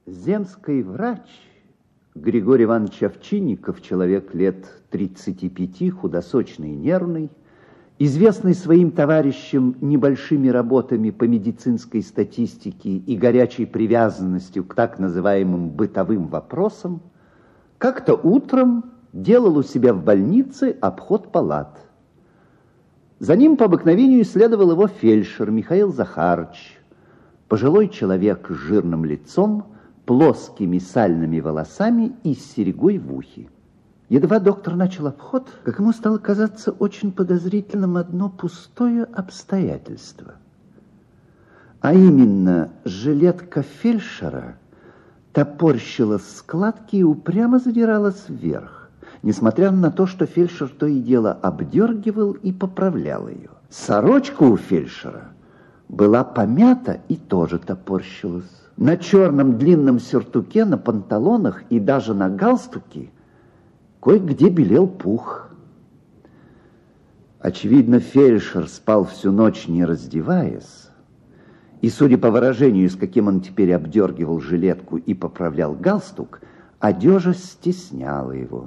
Земский врач Григорий Иванович Овчинников, человек лет 35, худосочный и нервный, известный своим товарищам небольшими работами по медицинской статистике и горячей привязанностью к так называемым бытовым вопросам, как-то утром делал у себя в больнице обход палат. За ним по обыкновению следовал его фельдшер Михаил Захарыч, пожилой человек с жирным лицом, плоскими сальными волосами и с серьгой в ухе. Едва доктор начал обход, как ему стало казаться очень подозрительным одно пустое обстоятельство. А именно, жилетка фельдшера топорщила складки и упрямо задиралась вверх, несмотря на то, что фельдшер то и дело обдергивал и поправлял ее. Сорочка у фельдшера была помята и тоже топорщилась. На черном длинном сюртуке, на панталонах и даже на галстуке кое-где белел пух. Очевидно, фельдшер спал всю ночь, не раздеваясь, и, судя по выражению, с каким он теперь обдергивал жилетку и поправлял галстук, одежа стесняла его.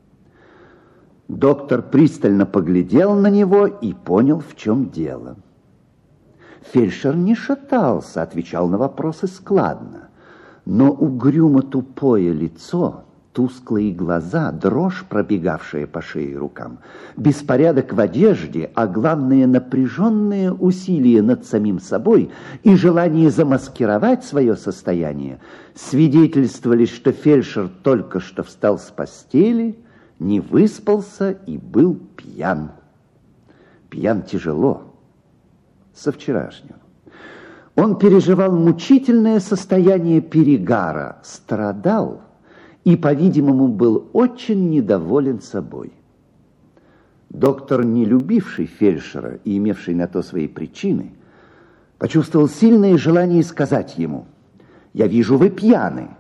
Доктор пристально поглядел на него и понял, в чем дело. Фельдшер не шатался, отвечал на вопросы складно, но угрюмо-тупое лицо, тусклые глаза, дрожь, пробегавшая по шее и рукам, беспорядок в одежде, а главное напряженные усилия над самим собой и желание замаскировать свое состояние свидетельствовали, что фельдшер только что встал с постели, не выспался и был пьян. Пьян тяжело. Со вчерашнего. Он переживал мучительное состояние перегара, страдал и, по-видимому, был очень недоволен собой. Доктор, не любивший фельдшера и имевший на то свои причины, почувствовал сильное желание сказать ему: «Я вижу, вы пьяны».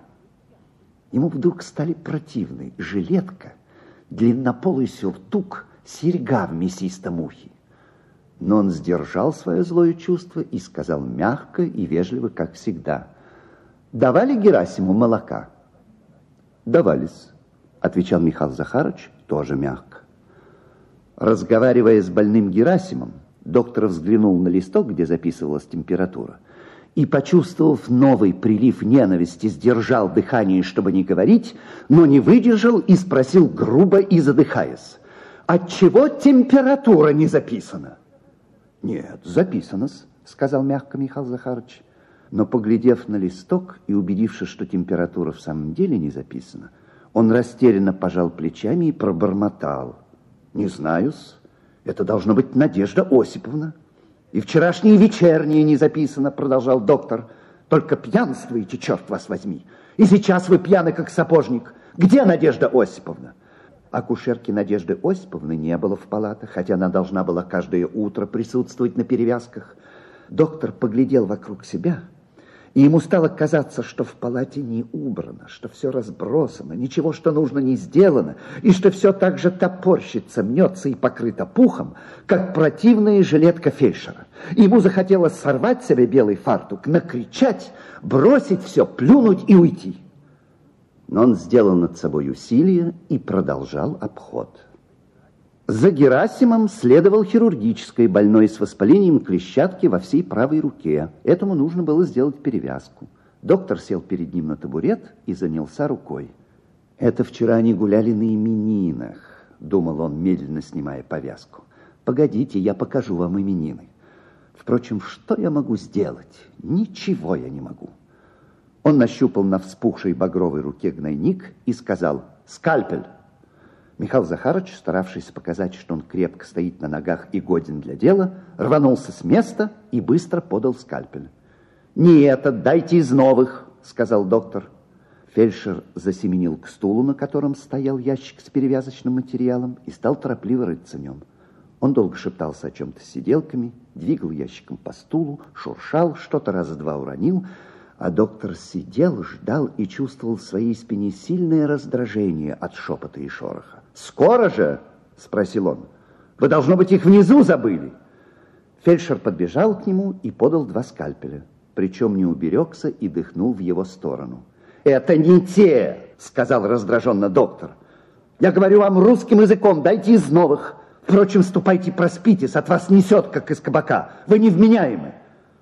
Ему вдруг стали противны жилетка, длиннополый сюртук, серьга в мясистом ухе. Но он сдержал свое злое чувство и сказал мягко и вежливо, как всегда: «Давали Герасиму молока?» «Давались», — отвечал Михаил Захарыч, тоже мягко. Разговаривая с больным Герасимом, доктор взглянул на листок, где записывалась температура, и, почувствовав новый прилив ненависти, сдержал дыхание, чтобы не говорить, но не выдержал и спросил грубо и задыхаясь: «Отчего температура не записана?» «Нет, записано-с», сказал мягко Михаил Захарыч. Но, поглядев на листок и убедившись, что температура в самом деле не записана, он растерянно пожал плечами и пробормотал: «Не знаю-с, это должно быть Надежда Осиповна». «И вчерашнее вечернее не записано», продолжал доктор. «Только пьянствуете, черт вас возьми. И сейчас вы пьяны, как сапожник. Где Надежда Осиповна?» Акушерки Надежды Осиповны не было в палатах, хотя она должна была каждое утро присутствовать на перевязках. Доктор поглядел вокруг себя, и ему стало казаться, что в палате не убрано, что все разбросано, ничего, что нужно, не сделано, и что все так же топорщится, мнется и покрыто пухом, как противная жилетка фельдшера. Ему захотелось сорвать себе белый фартук, накричать, бросить все, плюнуть и уйти. Но он сделал над собой усилие и продолжал обход. За Герасимом следовал хирургический больной с воспалением клещатки во всей правой руке. Этому нужно было сделать перевязку. Доктор сел перед ним на табурет и занялся рукой. «Это вчера они гуляли на именинах», — думал он, медленно снимая повязку. «Погодите, я покажу вам именины. Впрочем, что я могу сделать? Ничего я не могу». Он нащупал на вспухшей багровой руке гнойник и сказал: «Скальпель!» Михаил Захарыч, старавшийся показать, что он крепко стоит на ногах и годен для дела, рванулся с места и быстро подал скальпель. «Не этот, дайте из новых», — сказал доктор. Фельдшер засеменил к стулу, на котором стоял ящик с перевязочным материалом, и стал торопливо рыться в нем. Он долго шептался о чем-то с сиделками, двигал ящиком по стулу, шуршал, что-то раза два уронил, а доктор сидел, ждал и чувствовал в своей спине сильное раздражение от шепота и шороха. «Скоро же?» — спросил он. «Вы, должно быть, их внизу забыли». Фельдшер подбежал к нему и подал 2 скальпеля, причем не уберегся и дыхнул в его сторону. Это не те, сказал раздраженно доктор. Я говорю вам русским языком, дайте из новых. Впрочем, ступайте, проспитесь, от вас несет, как из кабака. Вы невменяемы.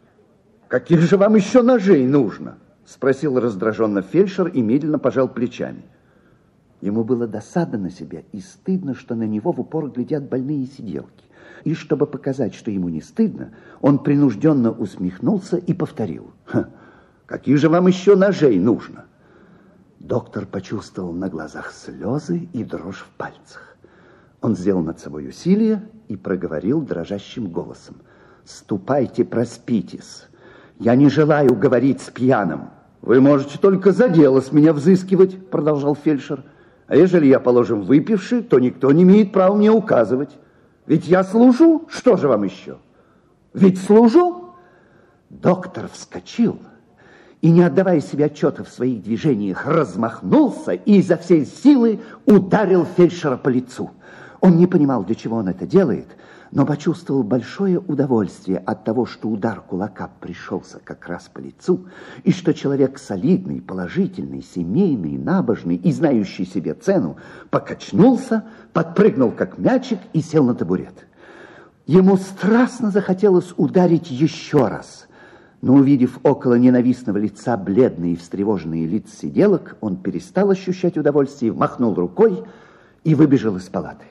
Каких же вам еще ножей нужно? Спросил раздраженно фельдшер и медленно пожал плечами. Ему было досадно на себя и стыдно, что на него в упор глядят больные сиделки. И чтобы показать, что ему не стыдно, он принужденно усмехнулся и повторил. Каких же вам еще ножей нужно? Доктор почувствовал на глазах слезы и дрожь в пальцах. Он сделал над собой усилие и проговорил дрожащим голосом. Ступайте, проспитесь. Я не желаю говорить с пьяным. Вы можете только за дело с меня взыскивать, продолжал фельдшер. А ежели я, положим, выпивший, то никто не имеет права мне указывать. Ведь я служу, что же вам еще? Ведь служу. Доктор вскочил и, не отдавая себе отчета в своих движениях, размахнулся и изо всей силы ударил фельдшера по лицу. Он не понимал, для чего он это делает, но почувствовал большое удовольствие от того, что удар кулака пришелся как раз по лицу, и что человек солидный, положительный, семейный, набожный и знающий себе цену покачнулся, подпрыгнул как мячик и сел на табурет. Ему страстно захотелось ударить еще раз, но, увидев около ненавистного лица бледные и встревоженные лица сиделок, он перестал ощущать удовольствие, махнул рукой и выбежал из палаты.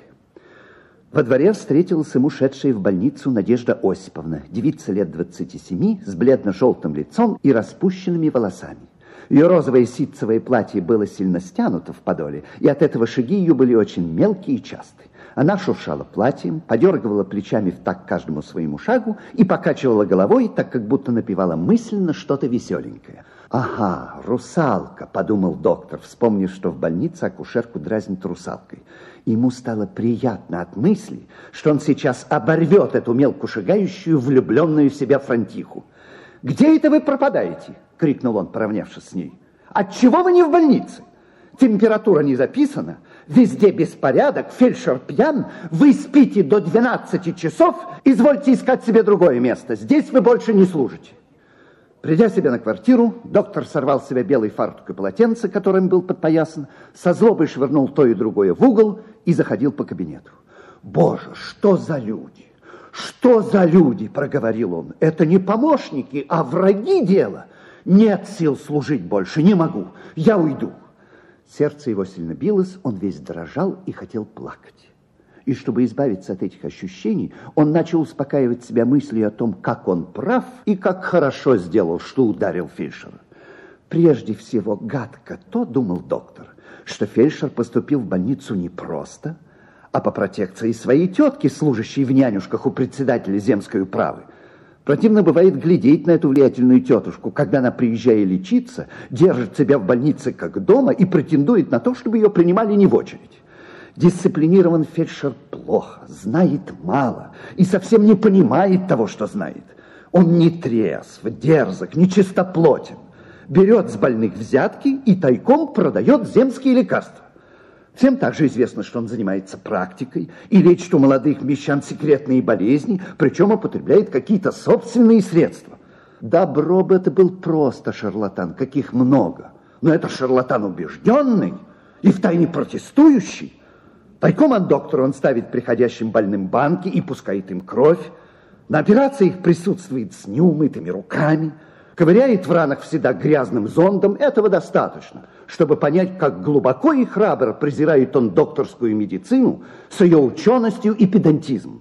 Во дворе встретилась ему шедшая в больницу Надежда Осиповна, девица лет 27, с бледно-желтым лицом и распущенными волосами. Ее розовое ситцевое платье было сильно стянуто в подоле, и от этого шаги ее были очень мелкие и частые. Она шуршала платьем, подергивала плечами в такт каждому своему шагу и покачивала головой, так как будто напевала мысленно что-то веселенькое. «Ага, русалка», — подумал доктор, вспомнив, что в больнице акушерку дразнит русалкой. Ему стало приятно от мысли, что он сейчас оборвет эту мелко шагающую, влюбленную в себя франтиху. «Где это вы пропадаете?» — крикнул он, поравнявшись с ней. «Отчего вы не в больнице? Температура не записана, везде беспорядок, фельдшер пьян, вы спите до 12 часов, извольте искать себе другое место, здесь вы больше не служите». Придя себе на квартиру, доктор сорвал с себя белый фартук и полотенце, которым был подпоясан, со злобой швырнул то и другое в угол и заходил по кабинету. «Боже, что за люди! Что за люди!» — проговорил он. «Это не помощники, а враги дела. Нет сил служить больше, не могу, я уйду». Сердце его сильно билось, он весь дрожал и хотел плакать. И чтобы избавиться от этих ощущений, он начал успокаивать себя мыслью о том, как он прав и как хорошо сделал, что ударил фельдшера. Прежде всего, гадко то, думал доктор, что фельдшер поступил в больницу не просто, а по протекции своей тетки, служащей в нянюшках у председателя земской управы. Противно бывает глядеть на эту влиятельную тетушку, когда она, приезжая лечиться, держит себя в больнице как дома и претендует на то, чтобы ее принимали не в очередь. Дисциплинирован фельдшер плохо, знает мало и совсем не понимает того, что знает. Он не трезв, дерзок, нечистоплотен, берет с больных взятки и тайком продает земские лекарства. Всем также известно, что он занимается практикой и лечит у молодых мещан секретные болезни, причем употребляет какие-то собственные средства. Добро бы это был просто шарлатан, каких много, но это шарлатан убежденный и втайне протестующий. Тайком от доктора он ставит приходящим больным банки и пускает им кровь. На операциях присутствует с неумытыми руками, ковыряет в ранах всегда грязным зондом. Этого достаточно, чтобы понять, как глубоко и храбро презирает он докторскую медицину с ее ученостью и педантизмом.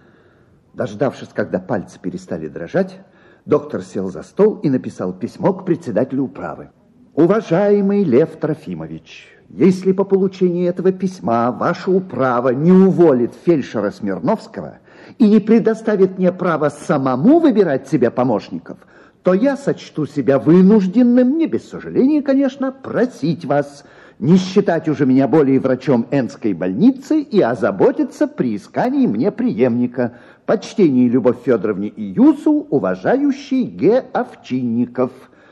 Дождавшись, когда пальцы перестали дрожать, доктор сел за стол и написал письмо к председателю управы. «Уважаемый Лев Трофимович, если по получении этого письма ваша управа не уволит фельдшера Смирновского и не предоставит мне право самому выбирать себе помощников, то я сочту себя вынужденным, не без сожаления, конечно, просить вас не считать уже меня более врачом Энской больницы и озаботиться при искании мне преемника. Почтение Любовь Федоровне Июсу, уважающий Г. Овчинников».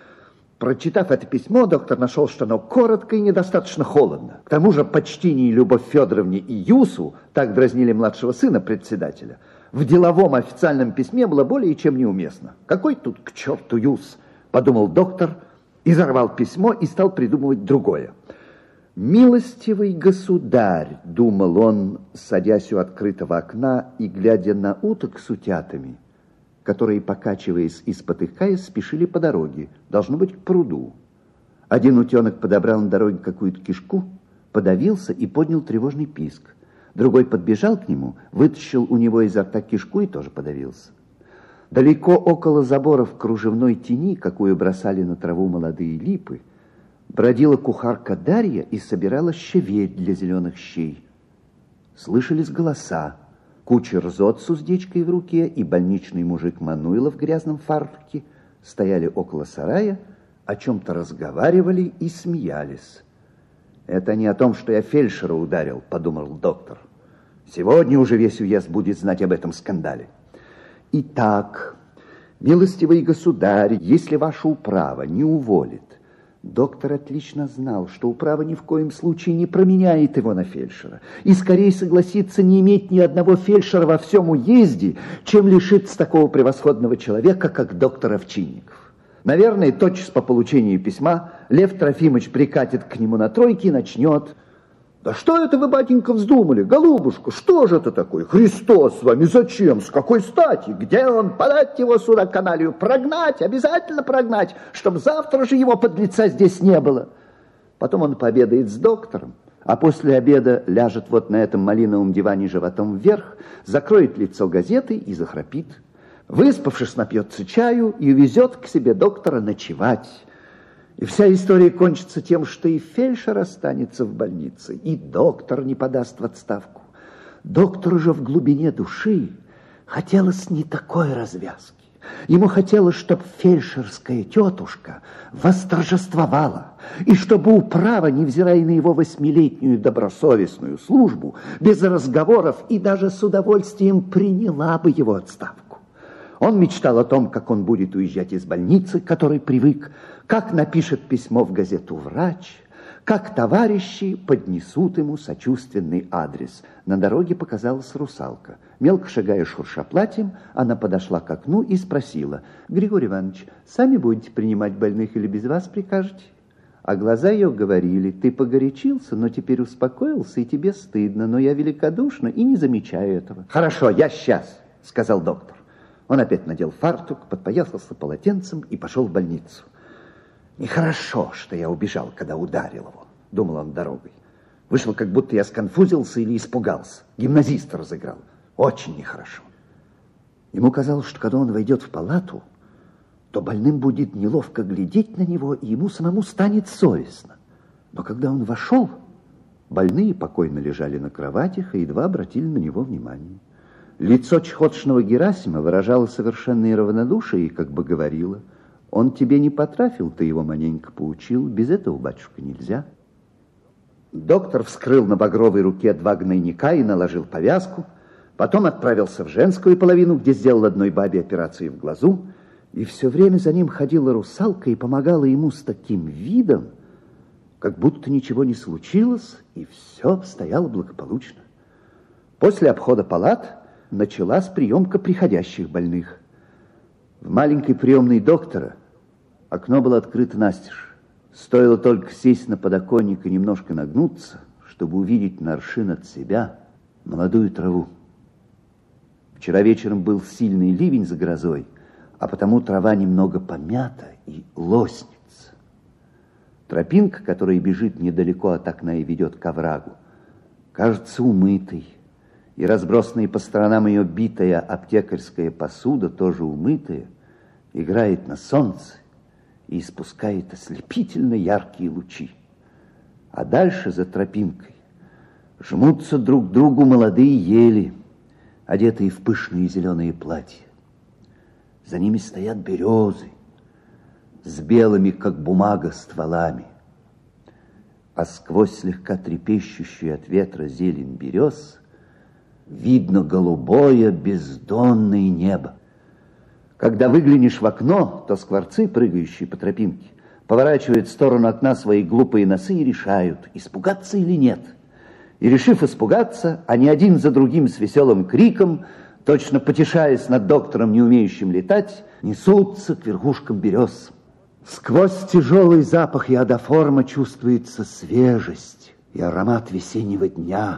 Прочитав это письмо, доктор нашел, что оно коротко и недостаточно холодно. К тому же почтение Любовь Федоровне Июсу, так дразнили младшего сына председателя, в деловом официальном письме было более чем неуместно. «Какой тут к черту Юс?» – подумал доктор Изорвал письмо и стал придумывать другое. «Милостивый государь», — думал он, садясь у открытого окна и глядя на уток с утятами, которые, покачиваясь и спотыкаясь, спешили по дороге, должно быть, к пруду. Один утенок подобрал на дороге какую-то кишку, подавился и поднял тревожный писк. Другой подбежал к нему, вытащил у него изо рта кишку и тоже подавился. Далеко около забора в кружевной тени, какую бросали на траву молодые липы, бродила кухарка Дарья и собирала щавель для зеленых щей. Слышались голоса. Кучер Зод с уздечкой в руке и больничный мужик Мануйло в грязном фартуке стояли около сарая, о чем-то разговаривали и смеялись. «Это не о том, что я фельдшера ударил», — подумал доктор. «Сегодня уже весь уезд будет знать об этом скандале». «Итак, милостивый государь, если ваша управа не уволит...» Доктор отлично знал, что управа ни в коем случае не променяет его на фельдшера и скорее согласится не иметь ни одного фельдшера во всем уезде, чем лишиться такого превосходного человека, как доктор Овчинников. Наверное, тотчас по получению письма Лев Трофимович прикатит к нему на тройке и начнет: «Да что это вы, батенька, вздумали, голубушка, что же это такое? Христос с вами, зачем, с какой стати? Где он? Подать его сюда, каналью, прогнать, обязательно прогнать, чтобы завтра же его подлеца здесь не было». Потом он пообедает с доктором, а после обеда ляжет вот на этом малиновом диване животом вверх, закроет лицо газетой и захрапит. Выспавшись, напьется чаю и увезет к себе доктора ночевать. И вся история кончится тем, что и фельдшер останется в больнице, и доктор не подаст в отставку. Доктору же в глубине души хотелось не такой развязки. Ему хотелось, чтобы фельдшерская тетушка восторжествовала, и чтобы управа, невзирая на его 8-летнюю добросовестную службу, без разговоров и даже с удовольствием приняла бы его отставку. Он мечтал о том, как он будет уезжать из больницы, к которой привык, как напишет письмо в газету врач, как товарищи поднесут ему сочувственный адрес. На дороге показалась русалка. Мелко шагая шурша платьем, она подошла к окну и спросила: «Григорий Иванович, сами будете принимать больных или без вас прикажете?» А глаза ее говорили: «Ты погорячился, но теперь успокоился, и тебе стыдно, но я великодушна и не замечаю этого». «Хорошо, я сейчас», — сказал доктор. Он опять надел фартук, подпоясался полотенцем и пошел в больницу. «Нехорошо, что я убежал, когда ударил его», — думал он дорогой. «Вышло, как будто я сконфузился или испугался. Гимназиста разыграл. Очень нехорошо». Ему казалось, что когда он войдет в палату, то больным будет неловко глядеть на него, и ему самому станет совестно. Но когда он вошел, больные покойно лежали на кроватях и едва обратили на него внимание. Лицо чехотшного Герасима выражало совершенное равнодушие и как бы говорило: «Он тебе не потрафил, ты его маленько поучил, без этого, батюшка, нельзя». Доктор вскрыл на багровой руке 2 гнойника и наложил повязку, потом отправился в женскую половину, где сделал одной бабе операцию в глазу, и все время за ним ходила русалка и помогала ему с таким видом, как будто ничего не случилось, и все обстояло благополучно. После обхода палат началась приемка приходящих больных. В маленькой приемной доктора окно было открыто настежь. Стоило только сесть на подоконник и немножко нагнуться, чтобы увидеть на аршин от себя молодую траву. Вчера вечером был сильный ливень за грозой, а потому трава немного помята и лоснится. Тропинка, которая бежит недалеко от окна и ведет к оврагу, кажется умытой, и разбросанная по сторонам ее битая аптекарская посуда, тоже умытая, играет на солнце и испускает ослепительно яркие лучи. А дальше за тропинкой жмутся друг к другу молодые ели, одетые в пышные зеленые платья. За ними стоят березы с белыми, как бумага, стволами. А сквозь слегка трепещущую от ветра зелень берез видно голубое бездонное небо. Когда выглянешь в окно, то скворцы, прыгающие по тропинке, поворачивают в сторону окна свои глупые носы и решают, испугаться или нет. И, решив испугаться, они один за другим с веселым криком, точно потешаясь над доктором, не умеющим летать, несутся к верхушкам берез. Сквозь тяжелый запах иодоформа чувствуется свежесть и аромат весеннего дня.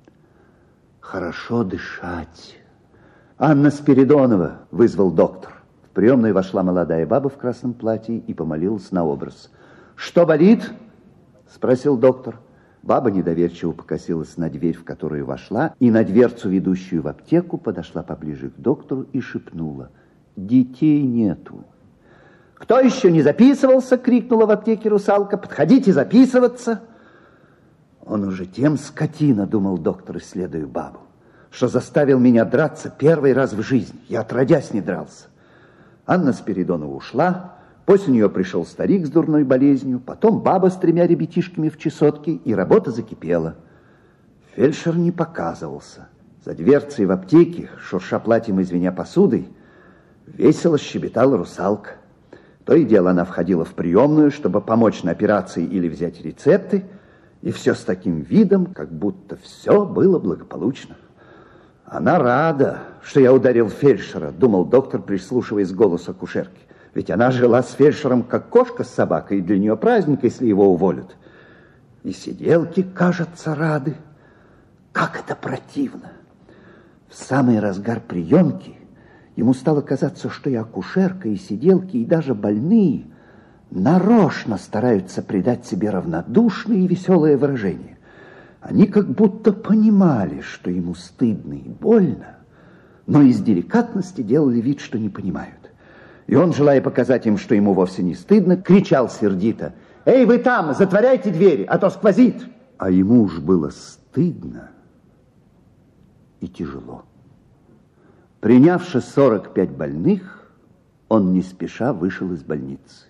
Хорошо дышать. Анна Спиридонова, вызвал доктор. В приемную вошла молодая баба в красном платье и помолилась на образ. Что болит? Спросил доктор. Баба недоверчиво покосилась на дверь, в которую вошла, и на дверцу, ведущую в аптеку, подошла поближе к доктору и шепнула. Детей нету. Кто еще не записывался? Крикнула в аптеке русалка. Подходите записываться. Он уже тем скотина, думал доктор, исследуя бабу, что заставил меня драться первый раз в жизни. Я отродясь не дрался. Анна Спиридонова ушла. После нее пришел старик с дурной болезнью, потом баба с 3 ребятишками в чесотке, и работа закипела. Фельдшер не показывался. За дверцей в аптеке, шурша платьем и звеня посудой, весело щебетала русалка. То и дело она входила в приемную, чтобы помочь на операции или взять рецепты, и все с таким видом, как будто все было благополучно. Она рада, что я ударил фельдшера, думал доктор, прислушиваясь к голосу акушерки. Ведь она жила с фельдшером, как кошка с собакой, и для нее праздник, если его уволят. И сиделки, кажется, рады. Как это противно! В самый разгар приемки ему стало казаться, что и акушерка, и сиделки, и даже больные нарочно стараются придать себе равнодушное и веселое выражение. Они как будто понимали, что ему стыдно и больно, но из деликатности делали вид, что не понимают. И он, желая показать им, что ему вовсе не стыдно, кричал сердито: «Эй, вы там, затворяйте двери, а то сквозит!» А ему уж было стыдно и тяжело. Принявши 45 больных, он не спеша вышел из больницы.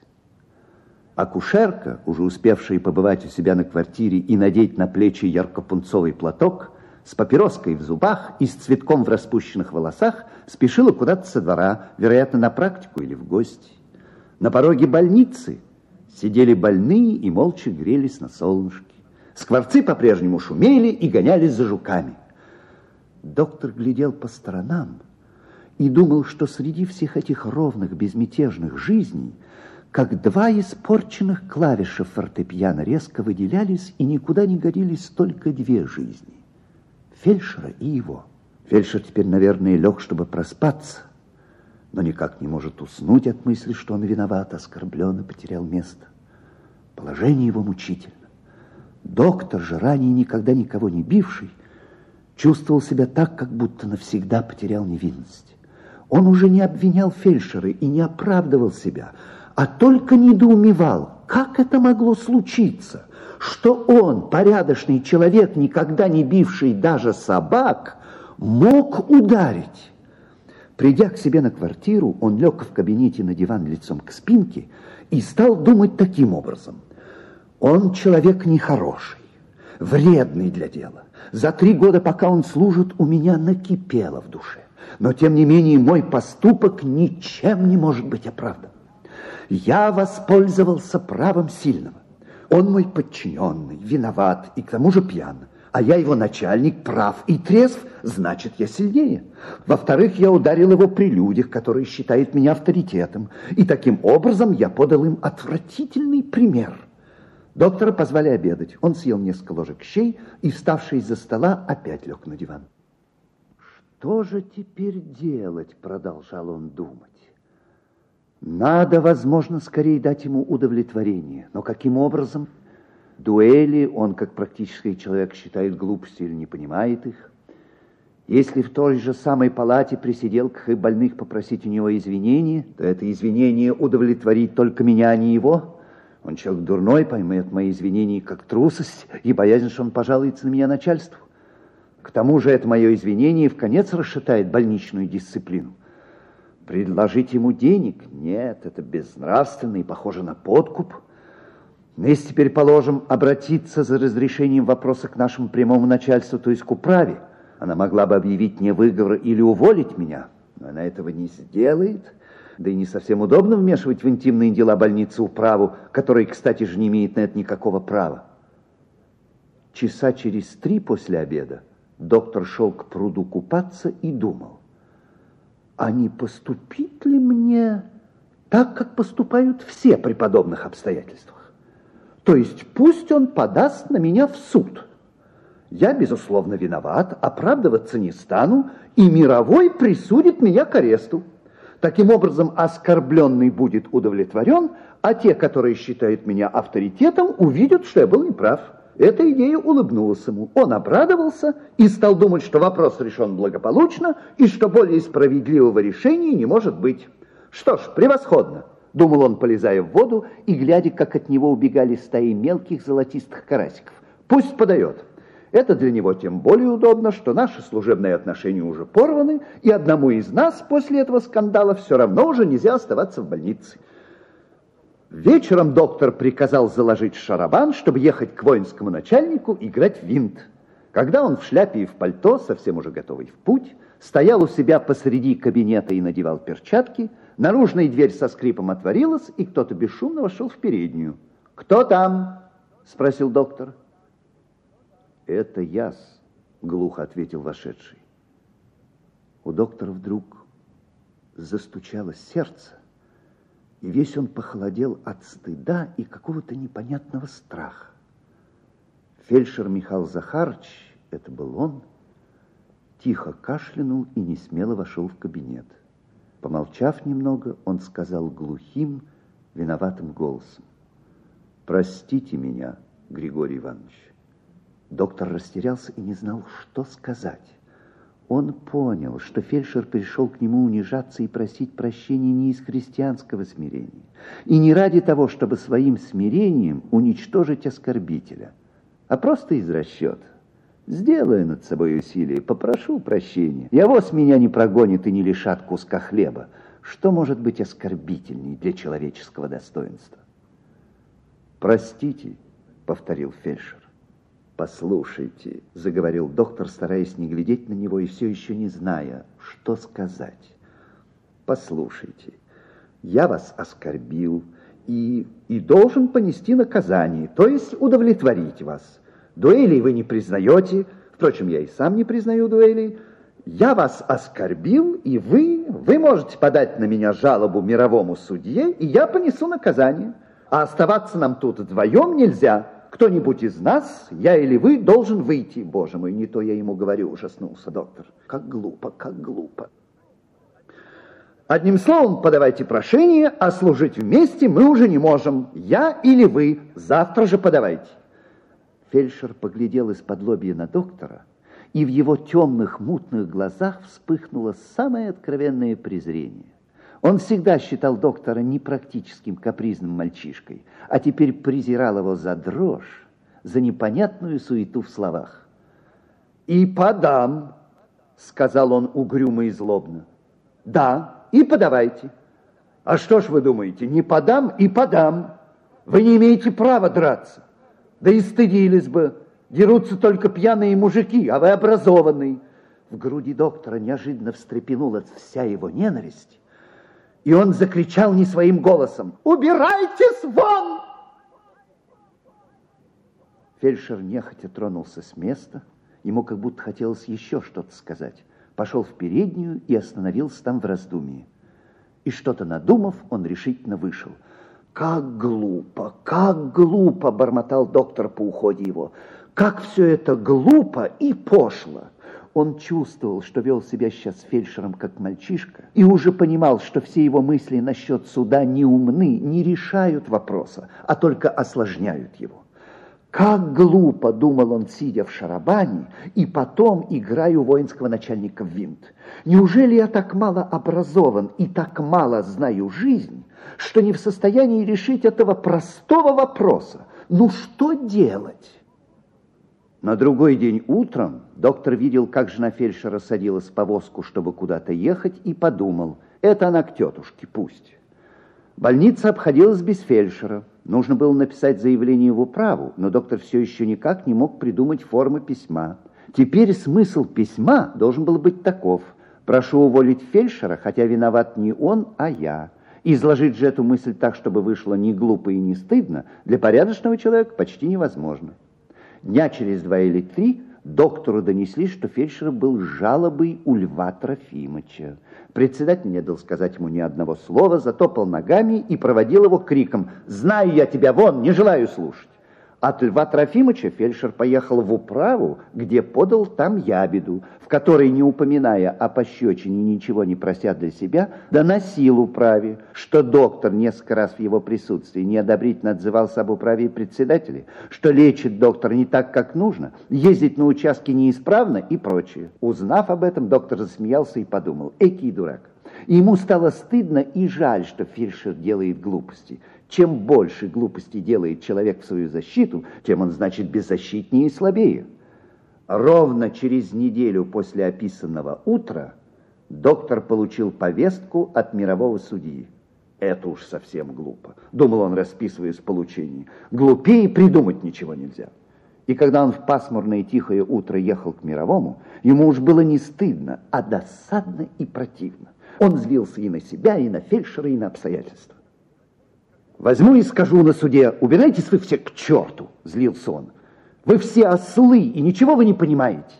Акушерка, уже успевшая побывать у себя на квартире и надеть на плечи ярко-пунцовый платок, с папироской в зубах и с цветком в распущенных волосах, спешила куда-то со двора, вероятно, на практику или в гости. На пороге больницы сидели больные и молча грелись на солнышке. Скворцы по-прежнему шумели и гонялись за жуками. Доктор глядел по сторонам и думал, что среди всех этих ровных, безмятежных жизней, как 2 испорченных клавиша фортепиано резко выделялись и никуда не годились только 2 жизни. Фельдшера и его. Фельдшер теперь, наверное, лег, чтобы проспаться, но никак не может уснуть от мысли, что он виноват, оскорблен и потерял место. Положение его мучительно. Доктор же, ранее никогда никого не бивший, чувствовал себя так, как будто навсегда потерял невинность. Он уже не обвинял фельдшера и не оправдывал себя, а только недоумевал, как это могло случиться, что он, порядочный человек, никогда не бивший даже собак, мог ударить. Придя к себе на квартиру, он лег в кабинете на диван лицом к спинке и стал думать таким образом. Он человек нехороший, вредный для дела. За 3 года, пока он служит, у меня накипело в душе. Но, тем не менее, мой поступок ничем не может быть оправдан. Я воспользовался правом сильного. Он мой подчиненный, виноват и к тому же пьян. А я его начальник, прав и трезв, значит, я сильнее. Во-вторых, я ударил его при людях, которые считают меня авторитетом. И таким образом я подал им отвратительный пример. Доктора позвали обедать. Он съел несколько ложек щей и, вставший из-за стола, опять лег на диван. Что же теперь делать, продолжал он думать. Надо, возможно, скорее дать ему удовлетворение. Но каким образом? Дуэли он, как практический человек, считает глупостью или не понимает их. Если в той же самой палате при сиделках и больных попросить у него извинения, то это извинение удовлетворит только меня, а не его. Он человек дурной, поймет мои извинения как трусость и боязнь, что он пожалуется на меня начальству. К тому же это мое извинение вконец расшатает больничную дисциплину. Предложить ему денег? Нет, это безнравственно и похоже на подкуп. Но если теперь, положим, обратиться за разрешением вопроса к нашему прямому начальству, то есть к управе, она могла бы объявить мне выговор или уволить меня, но она этого не сделает. Да и не совсем удобно вмешивать в интимные дела больницы управу, которая, кстати же, не имеет на это никакого права. Часа через 3 после обеда доктор шел к пруду купаться и думал, а не поступить ли мне так, как поступают все при подобных обстоятельствах. То есть пусть он подаст на меня в суд. Я, безусловно, виноват, оправдываться не стану, и мировой присудит меня к аресту. Таким образом, оскорбленный будет удовлетворен, а те, которые считают меня авторитетом, увидят, что я был неправ. Эта идея улыбнулась ему. Он обрадовался и стал думать, что вопрос решен благополучно и что более справедливого решения не может быть. Что ж, превосходно, думал он, полезая в воду и глядя, как от него убегали стаи мелких золотистых карасиков. Пусть подает. Это для него тем более удобно, что наши служебные отношения уже порваны, и одному из нас после этого скандала все равно уже нельзя оставаться в больнице. Вечером доктор приказал заложить шарабан, чтобы ехать к воинскому начальнику играть в винт. Когда он в шляпе и в пальто, совсем уже готовый в путь, стоял у себя посреди кабинета и надевал перчатки, наружная дверь со скрипом отворилась, и кто-то бесшумно вошел в переднюю. «Кто там?» — спросил доктор. «Это я-с», — глухо ответил вошедший. У доктора вдруг застучало сердце, и весь он похолодел от стыда и какого-то непонятного страха. Фельдшер Михаил Захарович, это был он, тихо кашлянул и несмело вошел в кабинет. Помолчав немного, он сказал глухим, виноватым голосом: «Простите меня, Григорий Иванович». Доктор растерялся и не знал, что сказать. Он понял, что фельдшер пришел к нему унижаться и просить прощения не из христианского смирения, и не ради того, чтобы своим смирением уничтожить оскорбителя, а просто из расчета. Сделаю над собой усилие, попрошу прощения. И авось меня не прогонит и не лишат куска хлеба. Что может быть оскорбительней для человеческого достоинства? «Простите», — повторил фельдшер. «Послушайте», — заговорил доктор, стараясь не глядеть на него и все еще не зная, что сказать. «Послушайте, я вас оскорбил и должен понести наказание, то есть удовлетворить вас. Дуэлей вы не признаете, впрочем, я и сам не признаю дуэлей. Я вас оскорбил, и вы можете подать на меня жалобу мировому судье, и я понесу наказание. А оставаться нам тут вдвоем нельзя. Кто-нибудь из нас, я или вы, должен выйти». «Боже мой, не то я ему говорю», — ужаснулся доктор. «Как глупо, как глупо». «Одним словом, подавайте прошение, а служить вместе мы уже не можем. Я или вы. Завтра же подавайте». Фельдшер поглядел из-под-лобья на доктора, и в его темных мутных глазах вспыхнуло самое откровенное презрение. Он всегда считал доктора непрактическим капризным мальчишкой, а теперь презирал его за дрожь, за непонятную суету в словах. «И подам», — сказал он угрюмо и злобно. «Да, и подавайте». «А что ж вы думаете, не подам и подам? Вы не имеете права драться. Да и стыдились бы. Дерутся только пьяные мужики, а вы образованный». В груди доктора неожиданно встрепенулась вся его ненависть, и он закричал не своим голосом: «Убирайтесь вон!» Фельдшер нехотя тронулся с места. Ему как будто хотелось еще что-то сказать. Пошел в переднюю и остановился там в раздумье. И что-то надумав, он решительно вышел. как глупо!» бормотал доктор по уходе его. «Как все это глупо и пошло!» Он чувствовал, что вел себя сейчас с фельдшером как мальчишка, и уже понимал, что все его мысли насчет суда не умны, не решают вопроса, а только осложняют его. «Как глупо!» — думал он, сидя в шарабане, и потом играя у воинского начальника в винт. «Неужели я так мало образован и так мало знаю жизнь, что не в состоянии решить этого простого вопроса? Ну что делать?» На другой день утром доктор видел, как жена фельдшера садилась в повозку, чтобы куда-то ехать, и подумал: это она к тетушке, пусть. Больница обходилась без фельдшера. Нужно было написать заявление в управу, но доктор все еще никак не мог придумать формы письма. Теперь смысл письма должен был быть таков: прошу уволить фельдшера, хотя виноват не он, а я. Изложить же эту мысль так, чтобы вышло не глупо и не стыдно, для порядочного человека почти невозможно. Дня через 2 или 3 Доктору донесли, что фельдшер был с жалобой у Льва Трофимовича. Председатель не дал сказать ему ни одного слова, затопал ногами и проводил его криком: «Знаю я тебя, вон, не желаю слушать!» От Льва Трофимовича фельдшер поехал в управу, где подал там ябеду, в которой, не упоминая о пощечине, ничего не прося для себя, доносил управе, что доктор несколько раз в его присутствии неодобрительно отзывался об управе и председателе, что лечит доктор не так, как нужно, ездит на участке неисправно и прочее. Узнав об этом, доктор засмеялся и подумал: экий дурак. И ему стало стыдно и жаль, что фельдшер делает глупости. Чем больше глупостей делает человек в свою защиту, тем он, значит, беззащитнее и слабее. Ровно через неделю после описанного утра доктор получил повестку от мирового судьи. Это уж совсем глупо, думал он, расписываясь в получении. Глупее придумать ничего нельзя. И когда он в пасмурное тихое утро ехал к мировому, ему уж было не стыдно, а досадно и противно. Он злился и на себя, и на фельдшера, и на обстоятельства. «Возьму и скажу на суде: убирайтесь вы все к черту!» — злился он. «Вы все ослы, и ничего вы не понимаете!»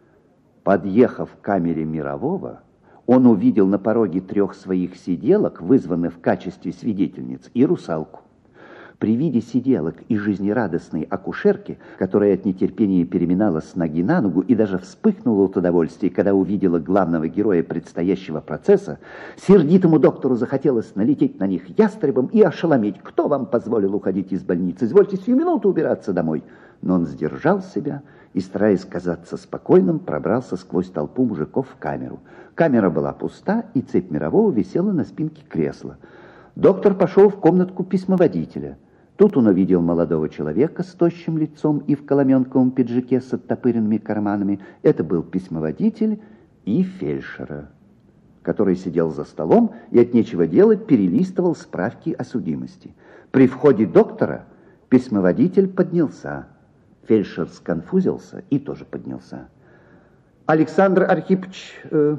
Подъехав к камере мирового, он увидел на пороге 3 своих сиделок, вызванных в качестве свидетельниц, и русалку. При виде сиделок и жизнерадостной акушерки, которая от нетерпения переминалась с ноги на ногу и даже вспыхнула от удовольствия, когда увидела главного героя предстоящего процесса, сердитому доктору захотелось налететь на них ястребом и ошеломить. «Кто вам позволил уходить из больницы? Извольте сию минуту убираться домой!» Но он сдержал себя и, стараясь казаться спокойным, пробрался сквозь толпу мужиков в камеру. Камера была пуста, и цепь мирового висела на спинке кресла. Доктор пошел в комнатку письмоводителя. Тут он увидел молодого человека с тощим лицом и в коломенковом пиджаке с оттопыренными карманами. Это был письмоводитель и фельдшера, который сидел за столом и от нечего делать перелистывал справки о судимости. При входе доктора письмоводитель поднялся. Фельдшер сконфузился и тоже поднялся. «Александр Архипович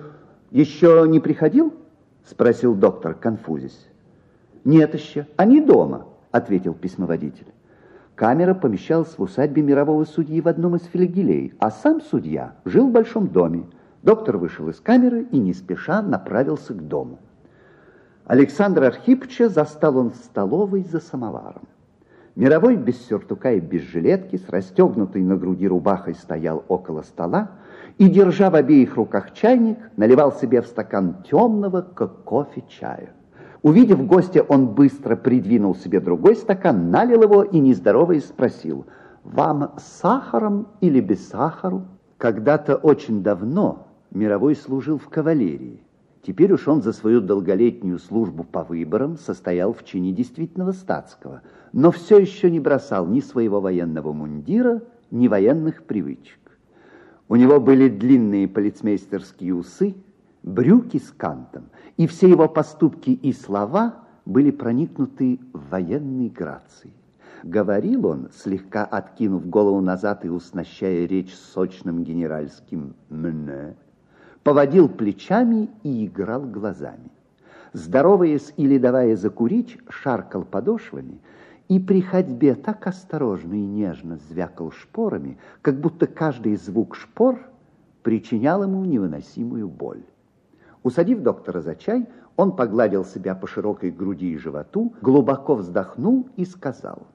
еще не приходил?» — спросил доктор, конфузясь. «Нет еще, они дома», — ответил письмоводитель. Камера помещалась в усадьбе мирового судьи в одном из флигелей, а сам судья жил в большом доме. Доктор вышел из камеры и не спеша направился к дому. Александра Архиповича застал он в столовой за самоваром. Мировой без сюртука и без жилетки, с расстегнутой на груди рубахой, стоял около стола и, держа в обеих руках чайник, наливал себе в стакан темного, как кофе, чая. Увидев гостя, он быстро придвинул себе другой стакан, налил его и, не здороваясь, спросил: «Вам с сахаром или без сахару?» Когда-то очень давно Мировой служил в кавалерии. Теперь уж он за свою долголетнюю службу по выборам состоял в чине действительного статского, но все еще не бросал ни своего военного мундира, ни военных привычек. У него были длинные полицмейстерские усы, брюки с кантом, и все его поступки и слова были проникнуты военной грацией. Говорил он, слегка откинув голову назад и уснащая речь сочным генеральским «мне», поводил плечами и играл глазами. Здороваясь или давая закурить, шаркал подошвами и при ходьбе так осторожно и нежно звякал шпорами, как будто каждый звук шпор причинял ему невыносимую боль. Усадив доктора за чай, он погладил себя по широкой груди и животу, глубоко вздохнул и сказал: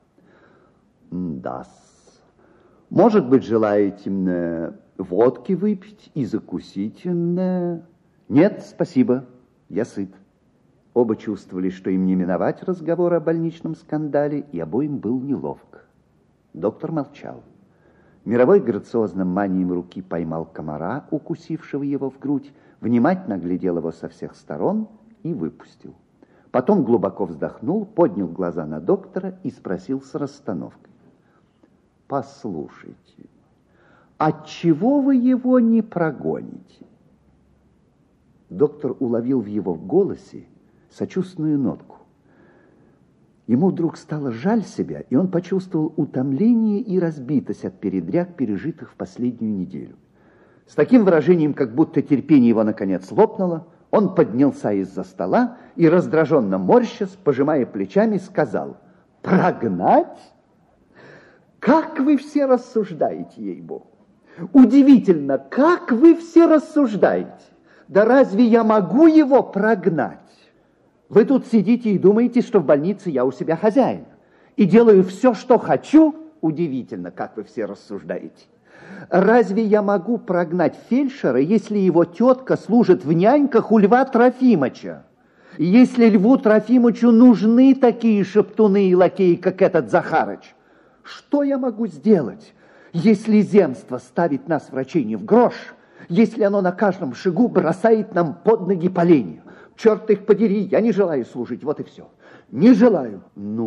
«Да-с, может быть, желаете мне водки выпить и закусить мне?» «Нет, спасибо, я сыт». Оба чувствовали, что им не миновать разговор о больничном скандале, и обоим был неловко. Доктор молчал. Мировой грациозным манием руки поймал комара, укусившего его в грудь, внимательно глядел его со всех сторон и выпустил. Потом глубоко вздохнул, поднял глаза на доктора и спросил с расстановкой: «Послушайте, отчего вы его не прогоните?» Доктор уловил в его голосе сочувственную нотку. Ему вдруг стало жаль себя, и он почувствовал утомление и разбитость от передряг, пережитых в последнюю неделю. С таким выражением, как будто терпение его наконец лопнуло, он поднялся из-за стола и, раздраженно морщась, пожимая плечами, сказал: «Прогнать? Как вы все рассуждаете, ей-богу! Удивительно, как вы все рассуждаете. Да разве я могу его прогнать? Вы тут сидите и думаете, что в больнице я у себя хозяин. И делаю все, что хочу. Удивительно, как вы все рассуждаете. Разве я могу прогнать фельдшера, если его тетка служит в няньках у Льва Трофимовича? Если Льву Трофимовичу нужны такие шептуны и лакеи, как этот Захарыч? Что я могу сделать, если земство ставит нас, врачей, не в грош, если оно на каждом шагу бросает нам под ноги поленья? Черт их подери, я не желаю служить, вот и все. Не желаю.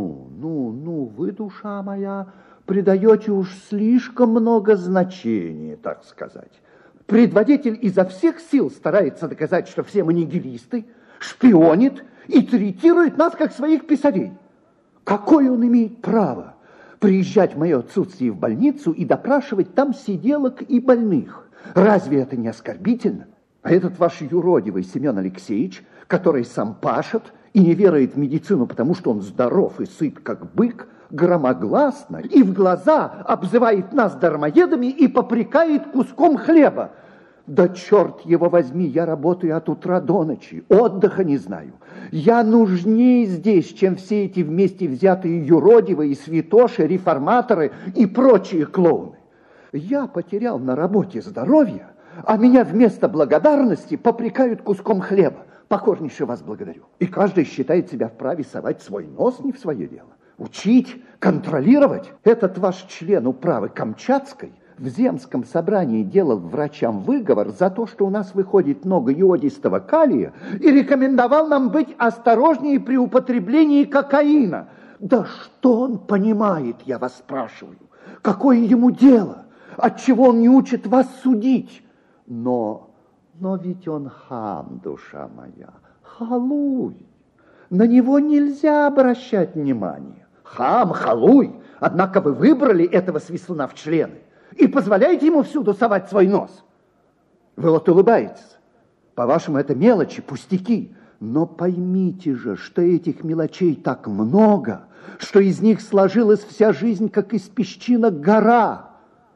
Ну, вы, душа моя, придаете уж слишком много значения, так сказать. Предводитель изо всех сил старается доказать, что все мы нигилисты, шпионит и третирует нас, как своих писарей. Какое он имеет право приезжать в мое отсутствие в больницу и допрашивать там сиделок и больных? Разве это не оскорбительно? А этот ваш юродивый Семен Алексеевич, который сам пашет и не верует в медицину, потому что он здоров и сыт, как бык, громогласно и в глаза обзывает нас дармоедами и попрекает куском хлеба. Да черт его возьми, я работаю от утра до ночи, отдыха не знаю. Я нужнее здесь, чем все эти вместе взятые юродивые, святоши, реформаторы и прочие клоуны. Я потерял на работе здоровье, а меня вместо благодарности попрекают куском хлеба. Покорнейше вас благодарю. И каждый считает себя вправе совать свой нос не в свое дело. Учить, контролировать. Этот ваш член управы Камчатской в земском собрании делал врачам выговор за то, что у нас выходит много йодистого калия, и рекомендовал нам быть осторожнее при употреблении кокаина. Да что он понимает, я вас спрашиваю? Какое ему дело? Отчего он не учит вас судить? Но ведь он хам, душа моя, халуй. На него нельзя обращать внимание. Хам, халуй. Однако вы выбрали этого свистуна в члены и позволяете ему всюду совать свой нос. Вы вот улыбаетесь. По-вашему, это мелочи, пустяки. Но поймите же, что этих мелочей так много, что из них сложилась вся жизнь, как из песчинок гора.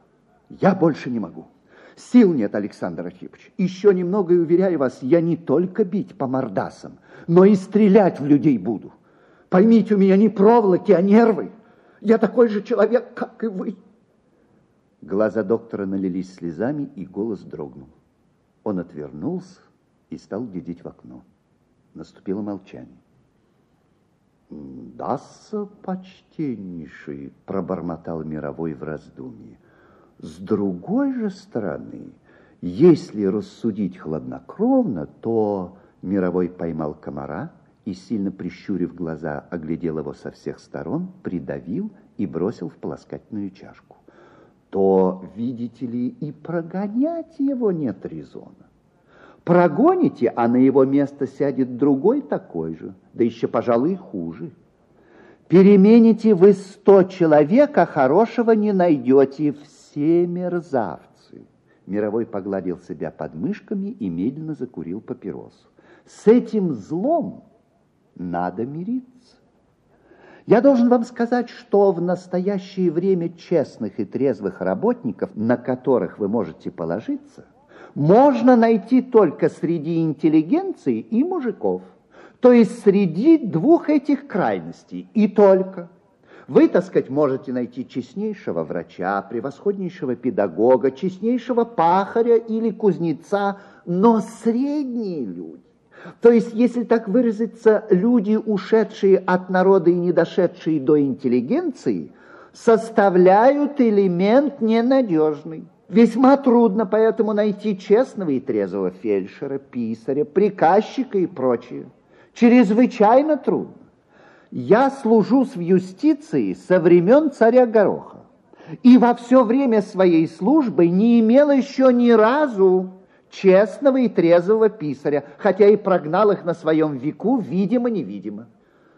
Я больше не могу. Сил нет, Александр Архипович. Еще немного, и, уверяю вас, я не только бить по мордасам, но и стрелять в людей буду. Поймите, у меня не проволоки, а нервы. Я такой же человек, как и вы. Глаза доктора налились слезами, и голос дрогнул. Он отвернулся и стал глядеть в окно. Наступило молчание. «Да-с, почтеннейший», — пробормотал Мировой в раздумье. С другой же стороны, если рассудить хладнокровно, то Мировой поймал комара и, сильно прищурив глаза, оглядел его со всех сторон, придавил и бросил в полоскательную чашку. То, видите ли, и прогонять его нет резона. Прогоните, а на его место сядет другой такой же, да еще, пожалуй, хуже. Перемените вы 100 человек, а хорошего не найдете. Все мерзавцы. Мировой погладил себя под мышками и медленно закурил папиросу. С этим злом надо мириться. Я должен вам сказать, что в настоящее время честных и трезвых работников, на которых вы можете положиться, можно найти только среди интеллигенции и мужиков. То есть среди двух этих крайностей. И только. Вы, так сказать, можете найти честнейшего врача, превосходнейшего педагога, честнейшего пахаря или кузнеца, но средние люди, то есть, если так выразиться, люди, ушедшие от народа и не дошедшие до интеллигенции, составляют элемент ненадежный. Весьма трудно поэтому найти честного и трезвого фельдшера, писаря, приказчика и прочее. Чрезвычайно трудно. Я служу в юстиции со времен царя Гороха и во все время своей службы не имел еще ни разу честного и трезвого писаря, хотя и прогнал их на своем веку, видимо-невидимо.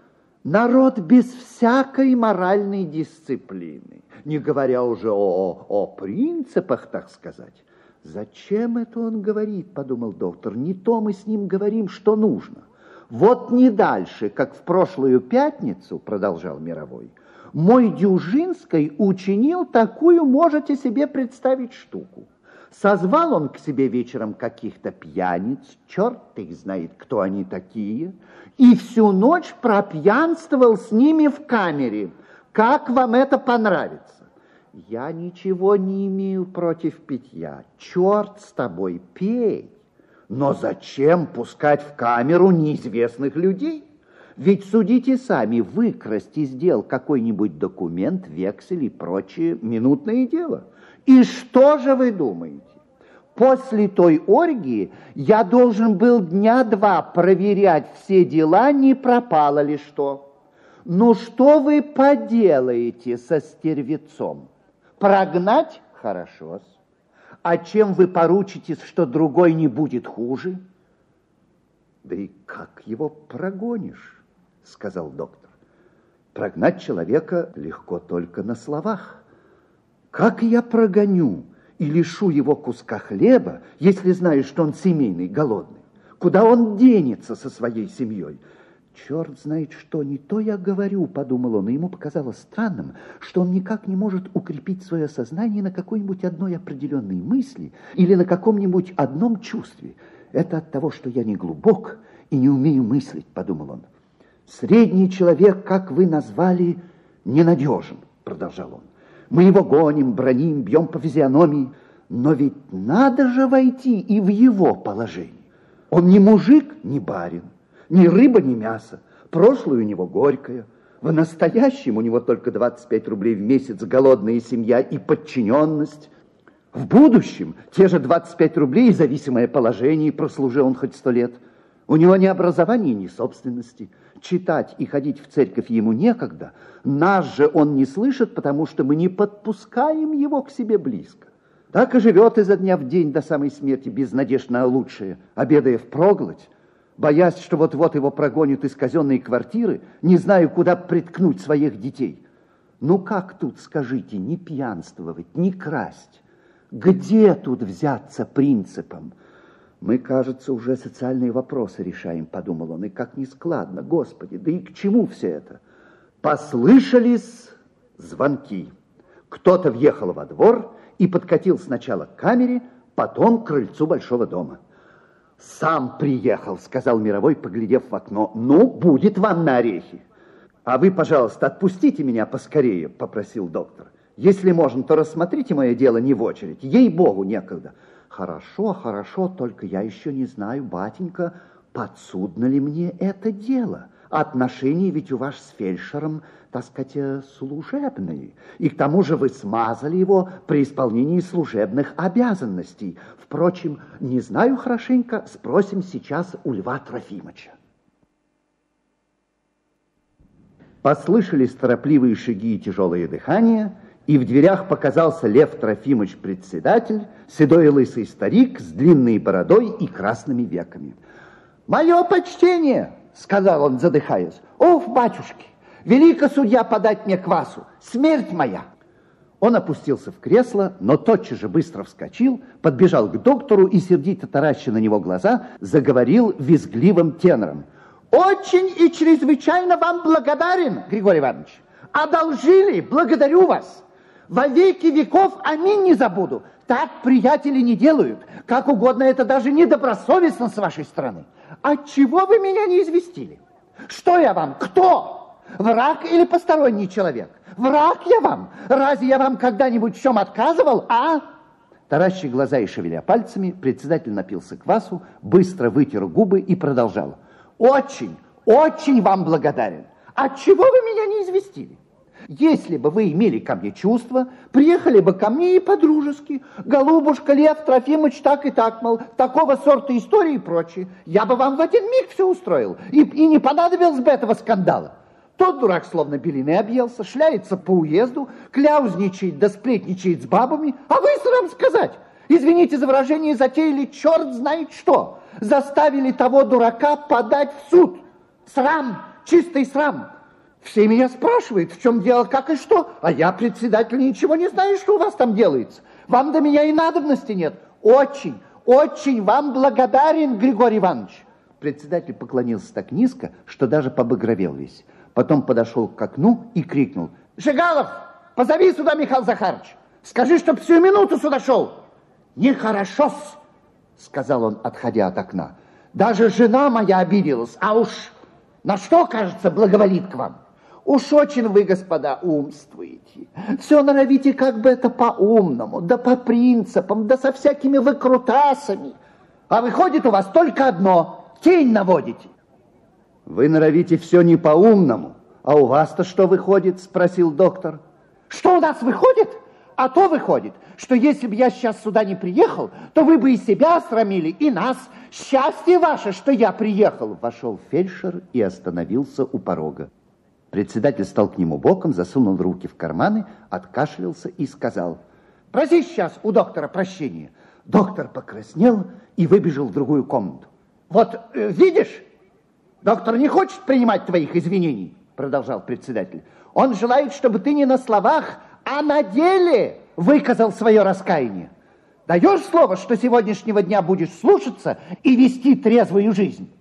Народ без всякой моральной дисциплины, не говоря уже о принципах, так сказать. Зачем это он говорит, подумал доктор, не то мы с ним говорим, что нужно. Вот не дальше, как в прошлую пятницу, продолжал Мировой, Мой Дюжинский учинил такую, можете себе представить, штуку. Созвал он к себе вечером каких-то пьяниц, черт их знает, кто они такие, и всю ночь пропьянствовал с ними в камере. Как вам это понравится? Я ничего не имею против питья. Черт с тобой, пей. Но зачем пускать в камеру неизвестных людей? Ведь судите сами, выкрасть из дел какой-нибудь документ, вексель и прочее минутное дело. И что же вы думаете? После той оргии я должен был дня два проверять все дела, не пропало ли что. Ну что вы поделаете со стервецом? Прогнать? Хорошо. А чем вы поручитесь, что другой не будет хуже? Да и как его прогонишь, сказал доктор. Прогнать человека легко только на словах. Как я прогоню и лишу его куска хлеба, если знаю, что он семейный, голодный? Куда он денется со своей семьей? Черт знает что, не то я говорю, подумал он, и ему показалось странным, что он никак не может укрепить свое сознание на какой-нибудь одной определенной мысли или на каком-нибудь одном чувстве. Это от того, что я не глубок и не умею мыслить, подумал он. Средний человек, как вы назвали, ненадежен, продолжал он. Мы его гоним, браним, бьем по физиономии, но ведь надо же войти и в его положение. Он не мужик, не барин, ни рыба, ни мясо. Прошлое у него горькое. В настоящем у него только 25 рублей в месяц, голодная семья и подчиненность. В будущем те же 25 рублей и зависимое положение, прослужил он хоть 100 лет. У него ни образования, ни собственности. Читать и ходить в церковь ему некогда. Нас же он не слышит, потому что мы не подпускаем его к себе близко. Так и живет изо дня в день до самой смерти, без надежд на лучшее, обедая впроголодь, боясь, что вот-вот его прогонят из казенной квартиры, не знаю, куда приткнуть своих детей. Ну как тут, скажите, не пьянствовать, не красть? Где тут взяться принципом? Мы, кажется, уже социальные вопросы решаем, подумал он, и как нескладно, Господи, да и к чему все это? Послышались звонки. Кто-то въехал во двор и подкатил сначала к камере, потом к крыльцу большого дома. «Сам приехал», — сказал Мировой, поглядев в окно. «Ну, будет вам на орехи». «А вы, пожалуйста, отпустите меня поскорее», — попросил доктор. «Если можно, то рассмотрите мое дело не в очередь. Ей-богу, некогда». «Хорошо, хорошо, только я еще не знаю, батенька, подсудно ли мне это дело. Отношения ведь у вас с фельдшером, так сказать, служебные. И к тому же вы смазали его при исполнении служебных обязанностей. Впрочем, не знаю хорошенько, спросим сейчас у Льва Трофимовича». Послышались торопливые шаги и тяжелое дыхание, и в дверях показался Лев Трофимович, председатель, седой и лысый старик с длинной бородой и красными веками. «Мое почтение!» — сказал он, задыхаясь. «Уф, батюшки, велико судья подать мне квасу, смерть моя!» Он опустился в кресло, но тотчас же быстро вскочил, подбежал к доктору и, сердито тараща на него глаза, заговорил визгливым тенором. «Очень и чрезвычайно вам благодарен, Григорий Иванович. Одолжили, благодарю вас. Во веки веков аминь не забуду. Так приятели не делают. Как угодно, это даже недобросовестно с вашей стороны. Отчего вы меня не известили? Что я вам? Кто? Враг или посторонний человек? Враг я вам? Разве я вам когда-нибудь в чем отказывал, а?» Тараща глаза и шевеля пальцами, председатель напился квасу, быстро вытер губы и продолжал. «Очень, очень вам благодарен. Отчего вы меня не известили? Если бы вы имели ко мне чувства, приехали бы ко мне и по-дружески. Голубушка, Лев Трофимович, так и так, мол, такого сорта истории и прочее. Я бы вам в один миг все устроил, и не понадобилось бы этого скандала. Тот дурак словно белиной объелся, шляется по уезду, кляузничает да сплетничает с бабами, а вы, срам сказать, извините за выражение, затеяли черт знает что, заставили того дурака подать в суд. Срам, чистый срам. Все меня спрашивают, в чем дело, как и что, а я, председатель, ничего не знаю, что у вас там делается. Вам до меня и надобности нет. Очень, очень вам благодарен, Григорий Иванович». Председатель поклонился так низко, что даже побагровел весь. Потом подошел к окну и крикнул: Жигалов, позови сюда Михаил Захарович. Скажи, чтоб всю минуту сюда шел. Нехорошо-с, сказал он, отходя от окна. Даже жена моя обиделась, а уж на что, кажется, благоволит к вам. Уж очень вы, господа, умствуете. Все норовите как бы это по-умному, да по принципам, да со всякими выкрутасами. А выходит у вас только одно – тень наводите. Вы норовите все не по-умному. А у вас-то что выходит, спросил доктор. Что у нас выходит? А то выходит, что если бы я сейчас сюда не приехал, то вы бы и себя осрамили, и нас. Счастье ваше, что я приехал. Вошел фельдшер и остановился у порога. Председатель стал к нему боком, засунул руки в карманы, откашлялся и сказал: проси сейчас у доктора прощения. Доктор покраснел и выбежал в другую комнату. Вот видишь, доктор не хочет принимать твоих извинений, продолжал председатель. Он желает, чтобы ты не на словах, а на деле выказал свое раскаяние. Даешь слово, что сегодняшнего дня будешь слушаться и вести трезвую жизнь?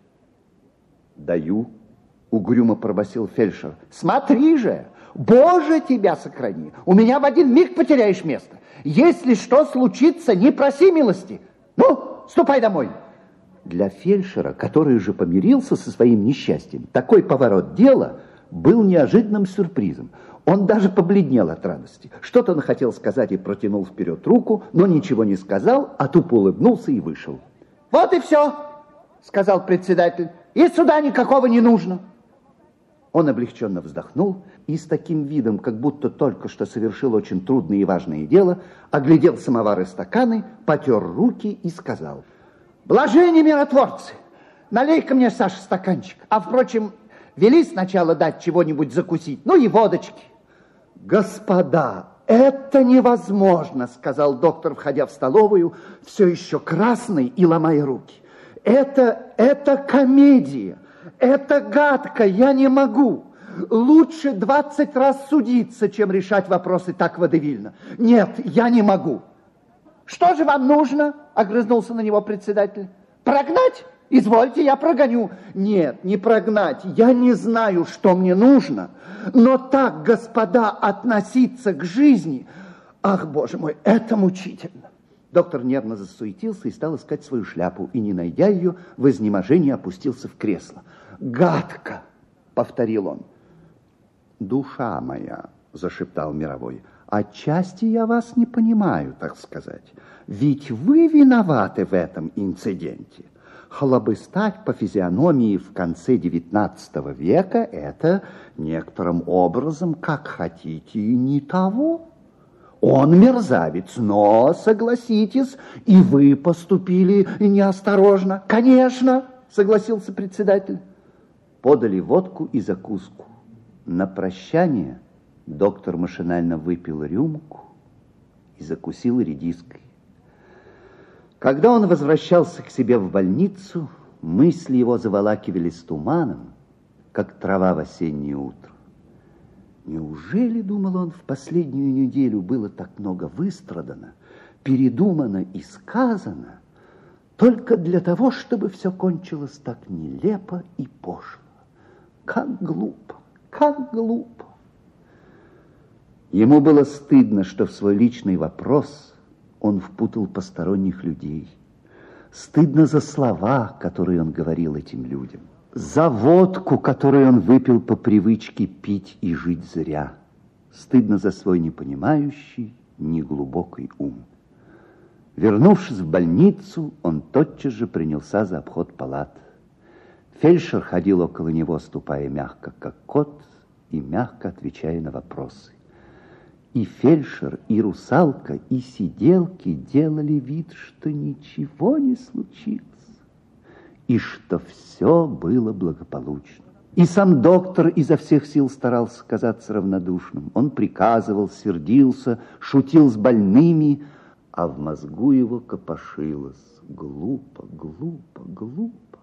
Даю, угрюмо пробасил фельдшер. Смотри же, Боже, тебя сохрани. У меня в один миг потеряешь место. Если что случится, не проси милости. Ну, ступай домой. Для фельдшера, который уже помирился со своим несчастьем, такой поворот дела был неожиданным сюрпризом. Он даже побледнел от радости. Что-то он хотел сказать и протянул вперед руку, но ничего не сказал, а тупо улыбнулся и вышел. Вот и все, сказал председатель. И сюда никакого не нужно. Он облегченно вздохнул и с таким видом, как будто только что совершил очень трудное и важное дело, оглядел самовар и стаканы, потер руки и сказал: блажение миротворцы, налей-ка мне, Саша, стаканчик. А, впрочем, вели сначала дать чего-нибудь закусить, ну и водочки. Господа, это невозможно, сказал доктор, входя в столовую, все еще красный и ломая руки. Это комедия, это гадко, я не могу. Лучше 20 раз судиться, чем решать вопросы так водевильно. Нет, я не могу. Что же вам нужно? Огрызнулся на него председатель. Прогнать? Извольте, я прогоню. Нет, не прогнать. Я не знаю, что мне нужно. Но так, господа, относиться к жизни... Ах, боже мой, это мучительно. Доктор нервно засуетился и стал искать свою шляпу. И, не найдя ее, в изнеможении опустился в кресло. «Гадко!» — повторил он. «Душа моя!» — зашептал Мировой. «Отчасти я вас не понимаю, так сказать. Ведь вы виноваты в этом инциденте. Хлобыстать по физиономии в конце XIX века – это некоторым образом, как хотите, и не того. Он мерзавец, но, согласитесь, и вы поступили неосторожно. Конечно, согласился председатель. Подали водку и закуску. На прощание доктор машинально выпил рюмку и закусил редиской. Когда он возвращался к себе в больницу, мысли его заволакивались туманом, как трава в осеннее утро. Неужели, думал он, в последнюю неделю было так много выстрадано, передумано и сказано, только для того, чтобы все кончилось так нелепо и пошло? Как глупо, как глупо! Ему было стыдно, что в свой личный вопрос он впутал посторонних людей. Стыдно за слова, которые он говорил этим людям. За водку, которую он выпил по привычке пить и жить зря. Стыдно за свой непонимающий, неглубокий ум. Вернувшись в больницу, он тотчас же принялся за обход палат. Фельдшер ходил около него, ступая мягко, как кот, и мягко отвечая на вопросы. И фельдшер, и русалка, и сиделки делали вид, что ничего не случилось, и что все было благополучно. И сам доктор изо всех сил старался казаться равнодушным. Он приказывал, сердился, шутил с больными, а в мозгу его копошилось: глупо, глупо, глупо.